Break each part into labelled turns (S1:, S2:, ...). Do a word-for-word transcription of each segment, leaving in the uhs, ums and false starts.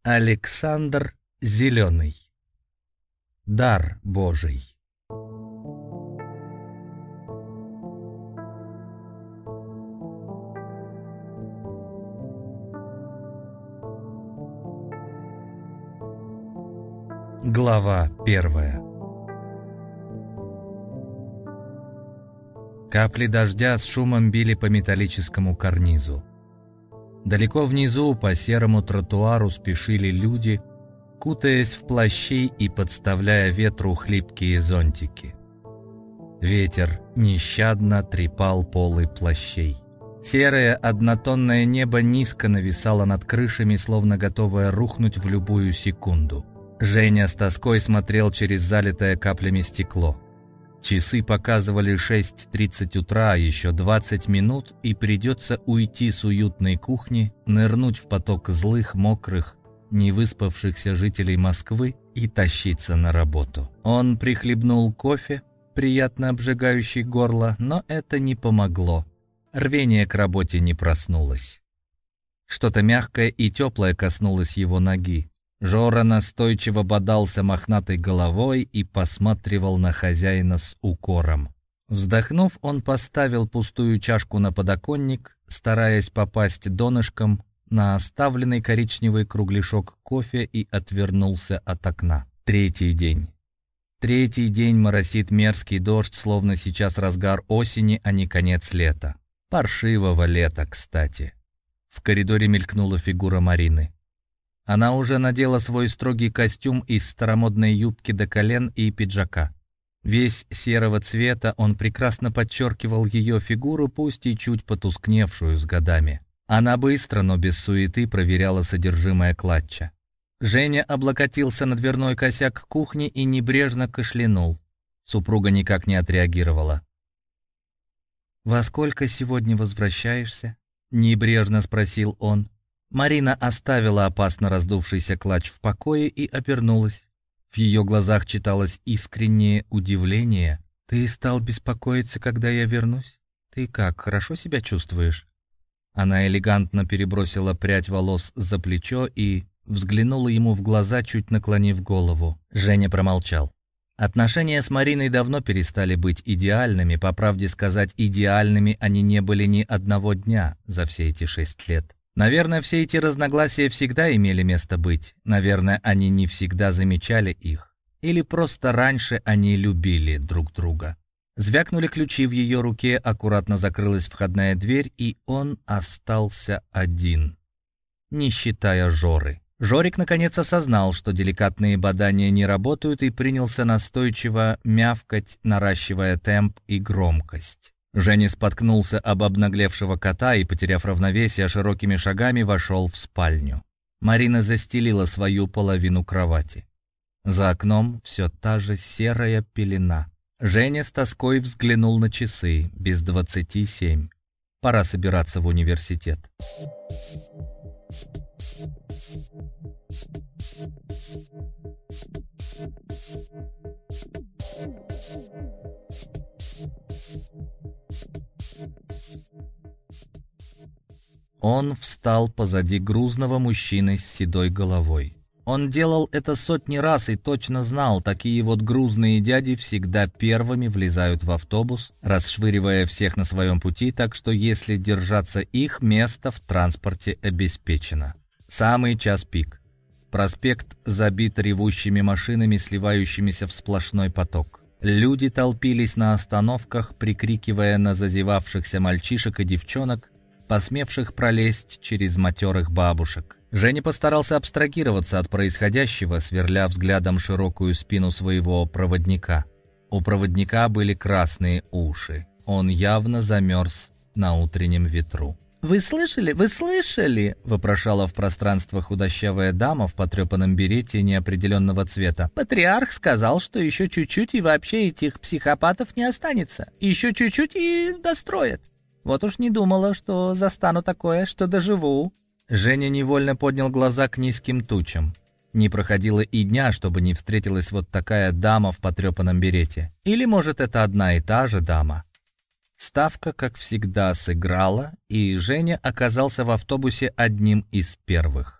S1: Александр Зеленый. Дар Божий. Глава первая. Капли дождя с шумом били по металлическому карнизу. Далеко внизу по серому тротуару спешили люди, кутаясь в плащи и подставляя ветру хлипкие зонтики. Ветер нещадно трепал полы плащей. Серое однотонное небо низко нависало над крышами, словно готовое рухнуть в любую секунду. Женя с тоской смотрел через залитое каплями стекло. Часы показывали шесть тридцать утра, еще двадцать минут, и придется уйти с уютной кухни, нырнуть в поток злых, мокрых, невыспавшихся жителей Москвы и тащиться на работу. Он прихлебнул кофе, приятно обжигающий горло, но это не помогло. Рвение к работе не проснулось. Что-то мягкое и теплое коснулось его ноги. Жора настойчиво бодался мохнатой головой и посматривал на хозяина с укором. Вздохнув, он поставил пустую чашку на подоконник, стараясь попасть донышком на оставленный коричневый кругляшок кофе, и отвернулся от окна. Третий день. Третий день моросит мерзкий дождь, словно сейчас разгар осени, а не конец лета. Паршивого лета, кстати. В коридоре мелькнула фигура Марины. Она уже надела свой строгий костюм из старомодной юбки до колен и пиджака. Весь серого цвета, он прекрасно подчеркивал ее фигуру, пусть и чуть потускневшую с годами. Она быстро, но без суеты проверяла содержимое клатча. Женя облокотился на дверной косяк кухни и небрежно кашлянул. Супруга никак не отреагировала. «Во сколько сегодня возвращаешься?» — небрежно спросил он. Марина оставила опасно раздувшийся клатч в покое и обернулась. В ее глазах читалось искреннее удивление. «Ты стал беспокоиться, когда я вернусь? Ты как, хорошо себя чувствуешь?» Она элегантно перебросила прядь волос за плечо и взглянула ему в глаза, чуть наклонив голову. Женя промолчал. Отношения с Мариной давно перестали быть идеальными. По правде сказать, идеальными они не были ни одного дня за все эти шесть лет. Наверное, все эти разногласия всегда имели место быть. Наверное, они не всегда замечали их. Или просто раньше они любили друг друга. Звякнули ключи в ее руке, аккуратно закрылась входная дверь, и он остался один, не считая Жоры. Жорик наконец осознал, что деликатные бадания не работают, и принялся настойчиво мявкать, наращивая темп и громкость. Женя споткнулся об обнаглевшего кота и, потеряв равновесие, широкими шагами вошел в спальню. Марина застелила свою половину кровати. За окном все та же серая пелена. Женя с тоской взглянул на часы, без двадцати семь. Пора собираться в университет. Он встал позади грузного мужчины с седой головой. Он делал это сотни раз и точно знал, такие вот грузные дяди всегда первыми влезают в автобус, расшвыривая всех на своем пути, так что если держаться их, место в транспорте обеспечено. Самый час пик. Проспект забит ревущими машинами, сливающимися в сплошной поток. Люди толпились на остановках, прикрикивая на зазевавшихся мальчишек и девчонок, посмевших пролезть через матерых бабушек. Женя постарался абстрагироваться от происходящего, сверля взглядом широкую спину своего проводника. У проводника были красные уши. Он явно замерз на утреннем ветру. «Вы слышали? Вы слышали?» — вопрошала в пространство худощавая дама в потрепанном берете неопределенного цвета. «Патриарх сказал, что еще чуть-чуть и вообще этих психопатов не останется. Еще чуть-чуть и достроят. Вот уж не думала, что застану такое, что доживу». Женя невольно поднял глаза к низким тучам. Не проходило и дня, чтобы не встретилась вот такая дама в потрепанном берете. Или, может, это одна и та же дама. Ставка, как всегда, сыграла, и Женя оказался в автобусе одним из первых. В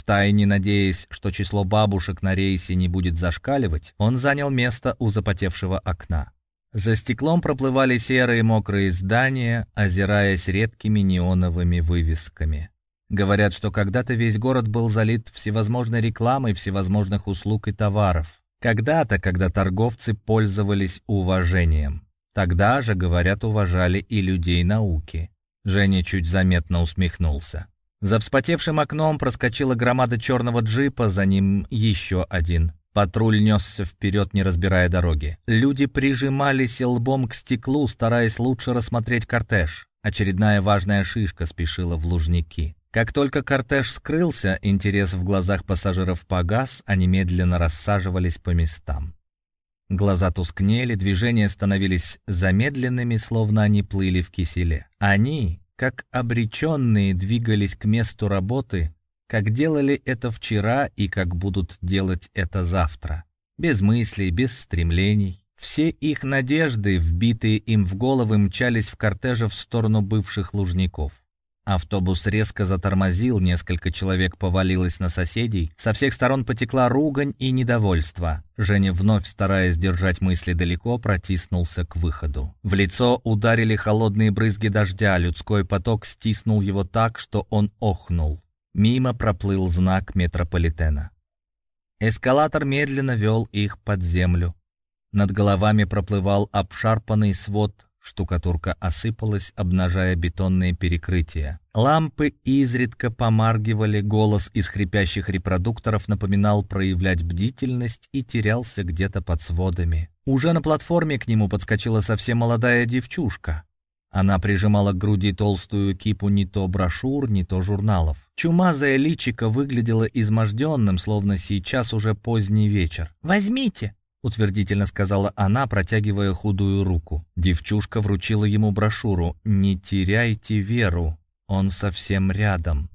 S1: Втайне надеясь, что число бабушек на рейсе не будет зашкаливать, он занял место у запотевшего окна. За стеклом проплывали серые мокрые здания, озираясь редкими неоновыми вывесками. Говорят, что когда-то весь город был залит всевозможной рекламой всевозможных услуг и товаров. Когда-то, когда торговцы пользовались уважением. Тогда же, говорят, уважали и людей науки. Женя чуть заметно усмехнулся. За вспотевшим окном проскочила громада черного джипа, за ним еще один. Патруль несся вперед, не разбирая дороги. Люди прижимались лбом к стеклу, стараясь лучше рассмотреть кортеж. Очередная важная шишка спешила в Лужники. Как только кортеж скрылся, интерес в глазах пассажиров погас, они медленно рассаживались по местам. Глаза тускнели, движения становились замедленными, словно они плыли в киселе. Они, как обреченные, двигались к месту работы, как делали это вчера и как будут делать это завтра. Без мыслей, без стремлений. Все их надежды, вбитые им в головы, мчались в кортеже в сторону бывших Лужников. Автобус резко затормозил, несколько человек повалилось на соседей, со всех сторон потекла ругань и недовольство. Женя, вновь стараясь держать мысли далеко, протиснулся к выходу. В лицо ударили холодные брызги дождя, людской поток стиснул его так, что он охнул. Мимо проплыл знак метрополитена. Эскалатор медленно вел их под землю. Над головами проплывал обшарпанный свод, штукатурка осыпалась, обнажая бетонные перекрытия. Лампы изредка помаргивали, голос из хрипящих репродукторов напоминал проявлять бдительность и терялся где-то под сводами. Уже на платформе к нему подскочила совсем молодая девчушка. Она прижимала к груди толстую кипу не то брошюр, не то журналов. Чумазое личико выглядело изможденным, словно сейчас уже поздний вечер. «Возьмите!» — утвердительно сказала она, протягивая худую руку. Девчушка вручила ему брошюру «Не теряйте веру, он совсем рядом».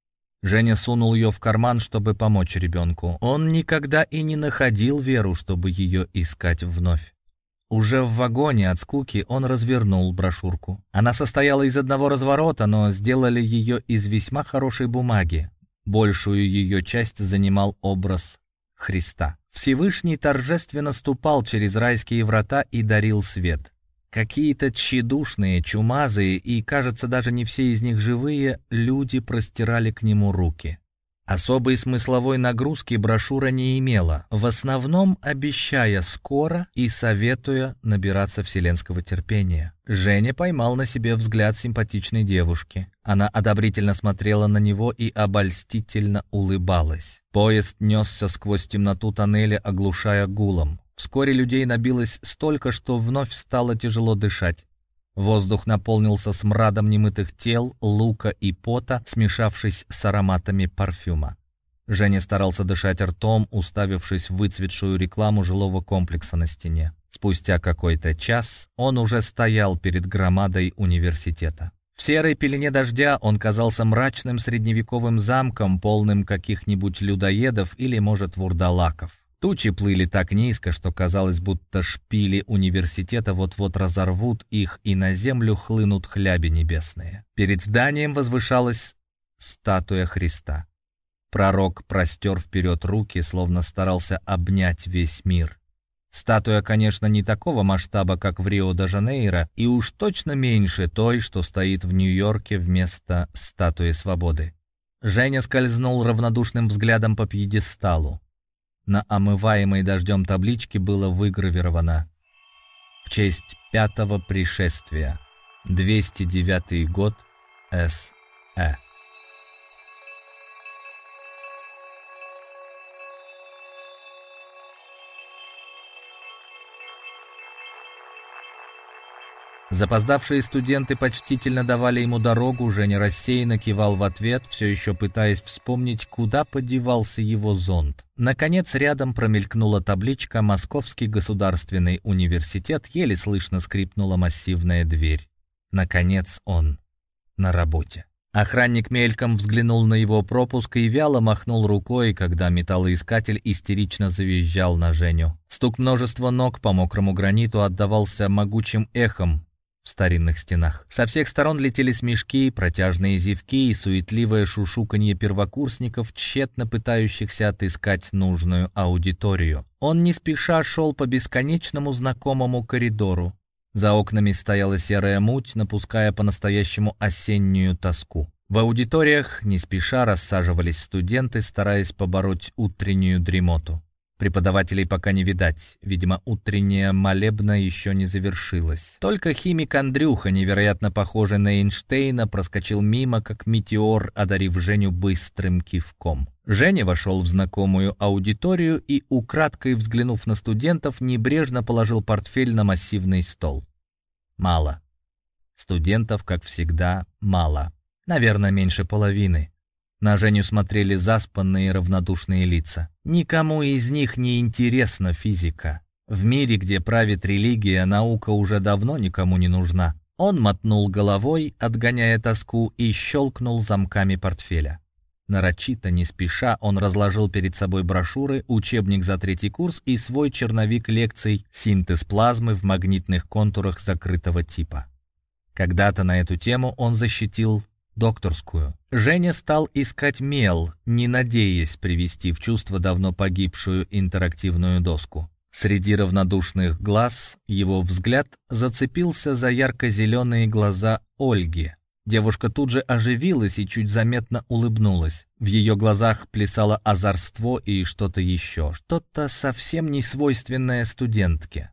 S1: Женя сунул ее в карман, чтобы помочь ребенку. Он никогда и не находил веру, чтобы ее искать вновь. Уже в вагоне от скуки он развернул брошюрку. Она состояла из одного разворота, но сделали ее из весьма хорошей бумаги. Большую ее часть занимал образ Христа. Всевышний торжественно ступал через райские врата и дарил свет. Какие-то тщедушные, чумазые и, кажется, даже не все из них живые, люди простирали к нему руки. Особой смысловой нагрузки брошюра не имела, в основном обещая скоро и советуя набираться вселенского терпения. Женя поймал на себе взгляд симпатичной девушки. Она одобрительно смотрела на него и обольстительно улыбалась. Поезд несся сквозь темноту тоннеля, оглушая гулом. Вскоре людей набилось столько, что вновь стало тяжело дышать. Воздух наполнился смрадом немытых тел, лука и пота, смешавшись с ароматами парфюма. Женя старался дышать ртом, уставившись в выцветшую рекламу жилого комплекса на стене. Спустя какой-то час он уже стоял перед громадой университета. В серой пелене дождя он казался мрачным средневековым замком, полным каких-нибудь людоедов или, может, вурдалаков. Тучи плыли так низко, что казалось, будто шпили университета вот-вот разорвут их, и на землю хлынут хляби небесные. Перед зданием возвышалась статуя Христа. Пророк простер вперед руки, словно старался обнять весь мир. Статуя, конечно, не такого масштаба, как в Рио-де-Жанейро, и уж точно меньше той, что стоит в Нью-Йорке вместо статуи Свободы. Женя скользнул равнодушным взглядом по пьедесталу. На омываемой дождем табличке было выгравировано: «В честь пятого пришествия, двести девятый год, С Э Запоздавшие студенты почтительно давали ему дорогу, Женя рассеянно кивал в ответ, все еще пытаясь вспомнить, куда подевался его зонт. Наконец, рядом промелькнула табличка «Московский государственный университет», еле слышно скрипнула массивная дверь. Наконец он на работе. Охранник мельком взглянул на его пропуск и вяло махнул рукой, когда металлоискатель истерично завизжал на Женю. Стук множества ног по мокрому граниту отдавался могучим эхом в старинных стенах. Со всех сторон летели смешки, протяжные зевки и суетливое шушуканье первокурсников, тщетно пытающихся отыскать нужную аудиторию. Он не спеша шел по бесконечному знакомому коридору. За окнами стояла серая муть, напуская по-настоящему осеннюю тоску. В аудиториях не спеша рассаживались студенты, стараясь побороть утреннюю дремоту. Преподавателей пока не видать, видимо, утренняя молебна еще не завершилась. Только химик Андрюха, невероятно похожий на Эйнштейна, проскочил мимо, как метеор, одарив Женю быстрым кивком. Женя вошел в знакомую аудиторию и, украдкой взглянув на студентов, небрежно положил портфель на массивный стол. Мало. Студентов, как всегда, мало. Наверное, меньше половины. На Женю смотрели заспанные равнодушные лица. Никому из них не интересна физика. В мире, где правит религия, наука уже давно никому не нужна. Он мотнул головой, отгоняя тоску, и щелкнул замками портфеля. Нарочито, не спеша, он разложил перед собой брошюры, учебник за третий курс и свой черновик лекций «Синтез плазмы в магнитных контурах закрытого типа». Когда-то на эту тему он защитил докторскую. Женя стал искать мел, не надеясь привести в чувство давно погибшую интерактивную доску. Среди равнодушных глаз его взгляд зацепился за ярко-зеленые глаза Ольги. Девушка тут же оживилась и чуть заметно улыбнулась. В ее глазах плясало озорство и что-то еще, что-то совсем не свойственное студентке.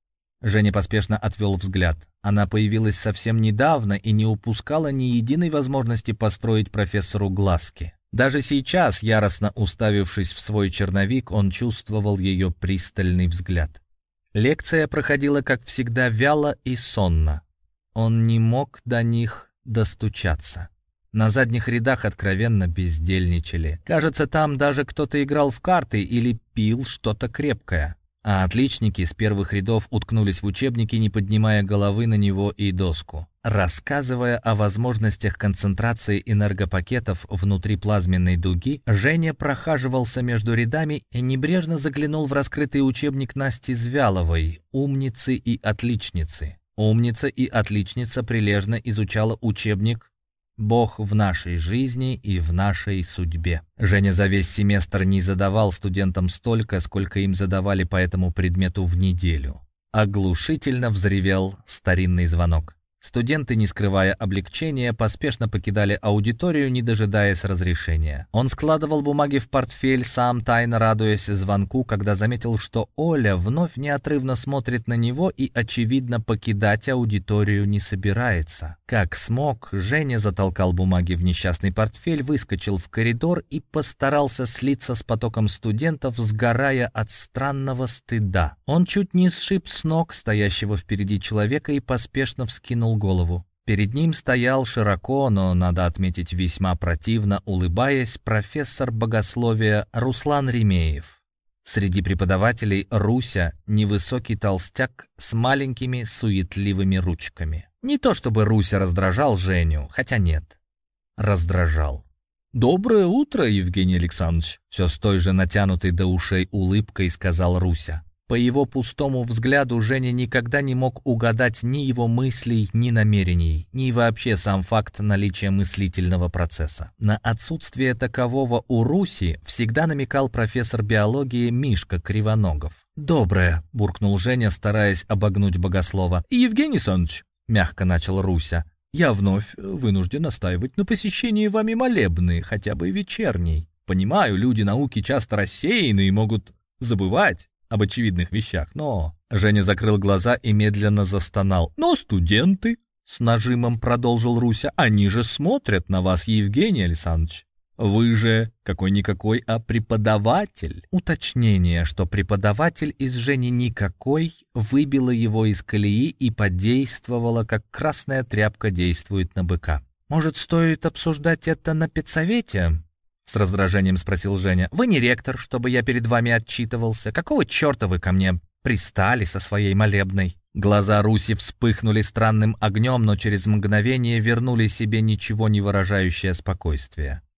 S1: Женя поспешно отвел взгляд. Она появилась совсем недавно и не упускала ни единой возможности построить профессору глазки. Даже сейчас, яростно уставившись в свой черновик, он чувствовал ее пристальный взгляд. Лекция проходила, как всегда, вяло и сонно. Он не мог до них достучаться. На задних рядах откровенно бездельничали. Кажется, там даже кто-то играл в карты или пил что-то крепкое. А отличники с первых рядов уткнулись в учебники, не поднимая головы на него и доску. Рассказывая о возможностях концентрации энергопакетов внутри плазменной дуги, Женя прохаживался между рядами и небрежно заглянул в раскрытый учебник Насти Звяловой «Умницы и отличницы». Умница и отличница прилежно изучала учебник «Бог в нашей жизни и в нашей судьбе». Женя за весь семестр не задавал студентам столько, сколько им задавали по этому предмету в неделю. Оглушительно взревел старинный звонок. Студенты, не скрывая облегчения, поспешно покидали аудиторию, не дожидаясь разрешения. Он складывал бумаги в портфель, сам тайно радуясь звонку, когда заметил, что Оля вновь неотрывно смотрит на него и, очевидно, покидать аудиторию не собирается. Как смог, Женя затолкал бумаги в несчастный портфель, выскочил в коридор и постарался слиться с потоком студентов, сгорая от странного стыда. Он чуть не сшиб с ног стоящего впереди человека и поспешно вскинул голову. Перед ним стоял широко, но, надо отметить, весьма противно улыбаясь, профессор богословия Руслан Ремеев. Среди преподавателей Руся — невысокий толстяк с маленькими суетливыми ручками. Не то чтобы Руся раздражал Женю, хотя нет, раздражал. «Доброе утро, Евгений Александрович!» — все с той же натянутой до ушей улыбкой сказал Руся. По его пустому взгляду Женя никогда не мог угадать ни его мыслей, ни намерений, ни вообще сам факт наличия мыслительного процесса. На отсутствие такового у Руси всегда намекал профессор биологии Мишка Кривоногов. «Доброе», — буркнул Женя, стараясь обогнуть богослова. «Евгений Александрович», — мягко начал Руся, — «я вновь вынужден настаивать на посещении вами молебны, хотя бы вечерней. Понимаю, люди науки часто рассеяны и могут забывать об очевидных вещах, но...» Женя закрыл глаза и медленно застонал. «Но студенты», — с нажимом продолжил Руся, — «они же смотрят на вас, Евгений Александрович. Вы же какой-никакой, а преподаватель». Уточнение, что преподаватель из Жени никакой, выбило его из колеи и подействовало, как красная тряпка действует на быка. «Может, стоит обсуждать это на педсовете?» — с раздражением спросил Женя. «Вы не ректор, чтобы я перед вами отчитывался. Какого черта вы ко мне пристали со своей молебной?» Глаза Руси вспыхнули странным огнем, но через мгновение вернули себе ничего не выражающее спокойствие.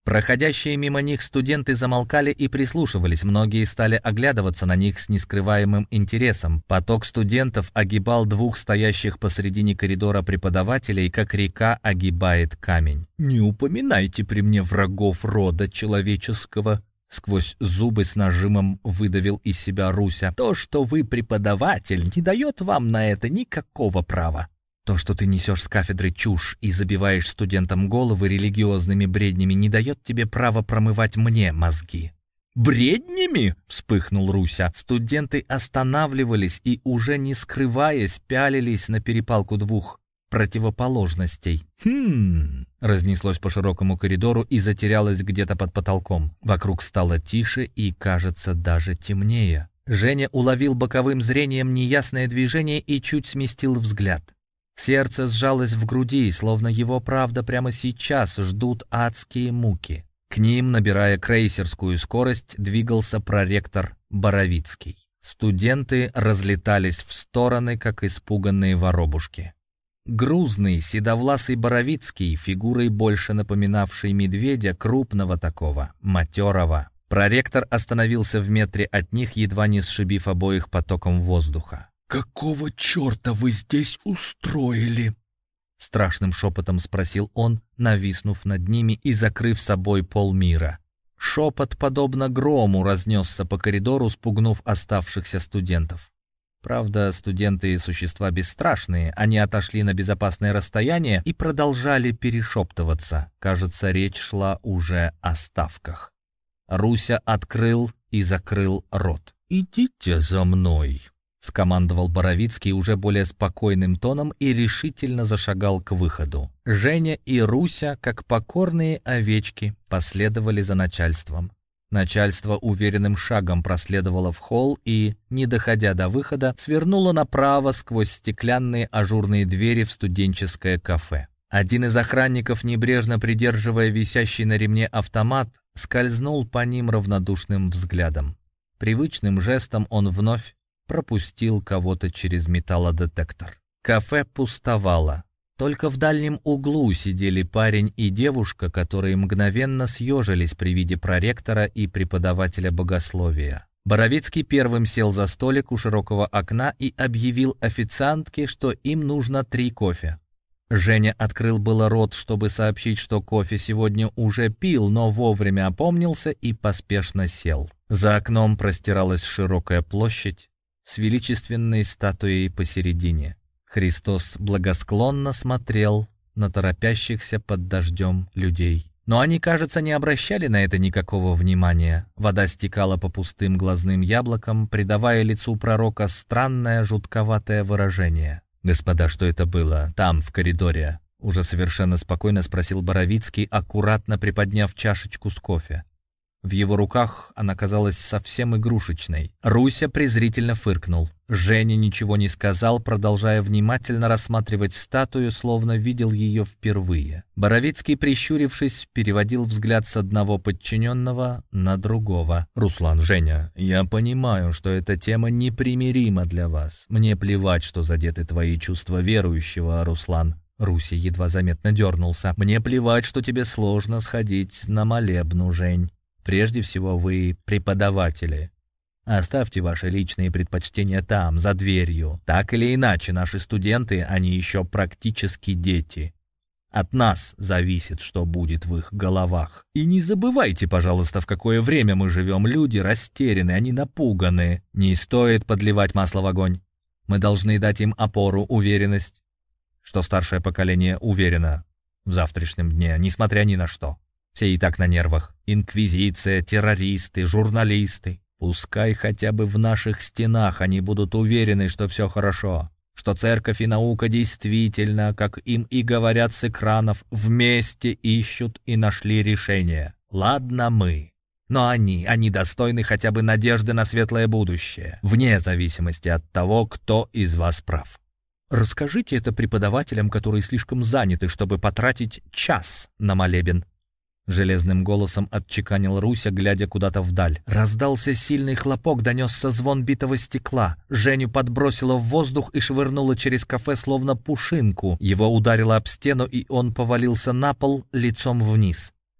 S1: Проходящие мимо них студенты замолкали и прислушивались, многие стали оглядываться на них с нескрываемым интересом. Поток студентов огибал двух стоящих посредине коридора преподавателей, как река огибает камень. «Не упоминайте при мне врагов рода человеческого», — сквозь зубы с нажимом выдавил из себя Руся. «То, что вы преподаватель, не дает вам на это никакого права. То, что ты несешь с кафедры чушь и забиваешь студентам головы религиозными бреднями, не дает тебе права промывать мне мозги». «Бреднями?» — вспыхнул Руся. Студенты останавливались и, уже не скрываясь, пялились на перепалку двух противоположностей. «Хм...» — разнеслось по широкому коридору и затерялось где-то под потолком. Вокруг стало тише и, кажется, даже темнее. Женя уловил боковым зрением неясное движение и чуть сместил взгляд. Сердце сжалось в груди, словно его, правда, прямо сейчас ждут адские муки. К ним, набирая крейсерскую скорость, двигался проректор Боровицкий. Студенты разлетались в стороны, как испуганные воробушки. Грузный, седовласый Боровицкий, фигурой больше напоминавший медведя, крупного такого, матерого. Проректор остановился в метре от них, едва не сшибив обоих потоком воздуха. «Какого черта вы здесь устроили?» Страшным шепотом спросил он, нависнув над ними и закрыв собой полмира. Шепот, подобно грому, разнесся по коридору, спугнув оставшихся студентов. Правда, студенты — существа бесстрашные, они отошли на безопасное расстояние и продолжали перешептываться. Кажется, речь шла уже о ставках. Руся открыл и закрыл рот. «Идите за мной», — скомандовал Боровицкий уже более спокойным тоном и решительно зашагал к выходу. Женя и Руся, как покорные овечки, последовали за начальством. Начальство уверенным шагом проследовало в холл и, не доходя до выхода, свернуло направо сквозь стеклянные ажурные двери в студенческое кафе. Один из охранников, небрежно придерживая висящий на ремне автомат, скользнул по ним равнодушным взглядом. Привычным жестом он вновь пропустил кого-то через металлодетектор. Кафе пустовало. Только в дальнем углу сидели парень и девушка, которые мгновенно съежились при виде проректора и преподавателя богословия. Боровицкий первым сел за столик у широкого окна и объявил официантке, что им нужно три кофе. Женя открыл было рот, чтобы сообщить, что кофе сегодня уже пил, но вовремя опомнился и поспешно сел. За окном простиралась широкая площадь с величественной статуей посередине. Христос благосклонно смотрел на торопящихся под дождем людей. Но они, кажется, не обращали на это никакого внимания. Вода стекала по пустым глазным яблокам, придавая лицу пророка странное жутковатое выражение. «Господа, что это было? Там, в коридоре?» Уже совершенно спокойно спросил Боровицкий, аккуратно приподняв чашечку с кофе. В его руках она казалась совсем игрушечной. Руся презрительно фыркнул. Женя ничего не сказал, продолжая внимательно рассматривать статую, словно видел ее впервые. Боровицкий, прищурившись, переводил взгляд с одного подчиненного на другого. «Руслан, Женя, я понимаю, что эта тема непримирима для вас. Мне плевать, что задеты твои чувства верующего, Руслан». Руся едва заметно дернулся. «Мне плевать, что тебе сложно сходить на молебну, Жень. Прежде всего, вы преподаватели. Оставьте ваши личные предпочтения там, за дверью. Так или иначе, наши студенты, они еще практически дети. От нас зависит, что будет в их головах. И не забывайте, пожалуйста, в какое время мы живем. Люди растеряны, они напуганы. Не стоит подливать масло в огонь. Мы должны дать им опору, уверенность, что старшее поколение уверено в завтрашнем дне, несмотря ни на что. Все и так на нервах. Инквизиция, террористы, журналисты. Пускай хотя бы в наших стенах они будут уверены, что все хорошо. Что церковь и наука действительно, как им и говорят с экранов, вместе ищут и нашли решение. Ладно мы. Но они, они достойны хотя бы надежды на светлое будущее. Вне зависимости от того, кто из вас прав. Расскажите это преподавателям, которые слишком заняты, чтобы потратить час на молебен. Железным голосом отчеканил Руся, глядя куда-то вдаль. Раздался сильный хлопок, донесся звон битого стекла. Женю подбросило в воздух и швырнуло через кафе, словно пушинку. Его ударило об стену, и он повалился на пол лицом вниз.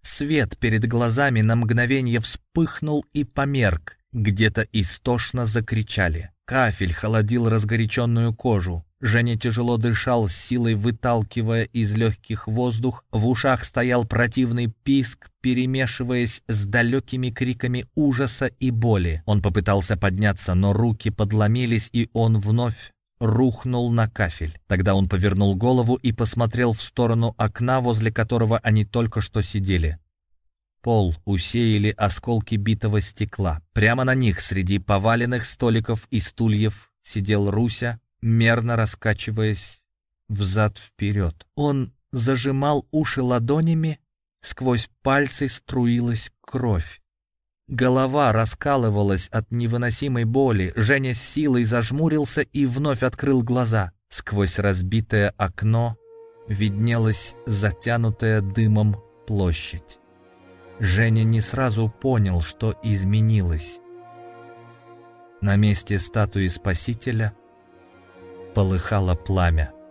S1: Свет перед глазами на мгновение вспыхнул и померк. Где-то истошно закричали. Кафель холодил разгоряченную кожу. Женя тяжело дышал, с силой выталкивая из легких воздух. В ушах стоял противный писк, перемешиваясь с далекими криками ужаса и боли. Он попытался подняться, но руки подломились, и он вновь рухнул на кафель. Тогда он повернул голову и посмотрел в сторону окна, возле которого они только что сидели. Пол усеяли осколки битого стекла. Прямо на них, среди поваленных столиков и стульев, сидел Руся, мерно раскачиваясь взад-вперед. Он зажимал уши ладонями, сквозь пальцы струилась кровь. Голова раскалывалась от невыносимой боли. Женя с силой зажмурился и вновь открыл глаза. Сквозь разбитое окно виднелась затянутая дымом площадь. Женя не сразу понял, что изменилось. На месте статуи Спасителя полыхало пламя.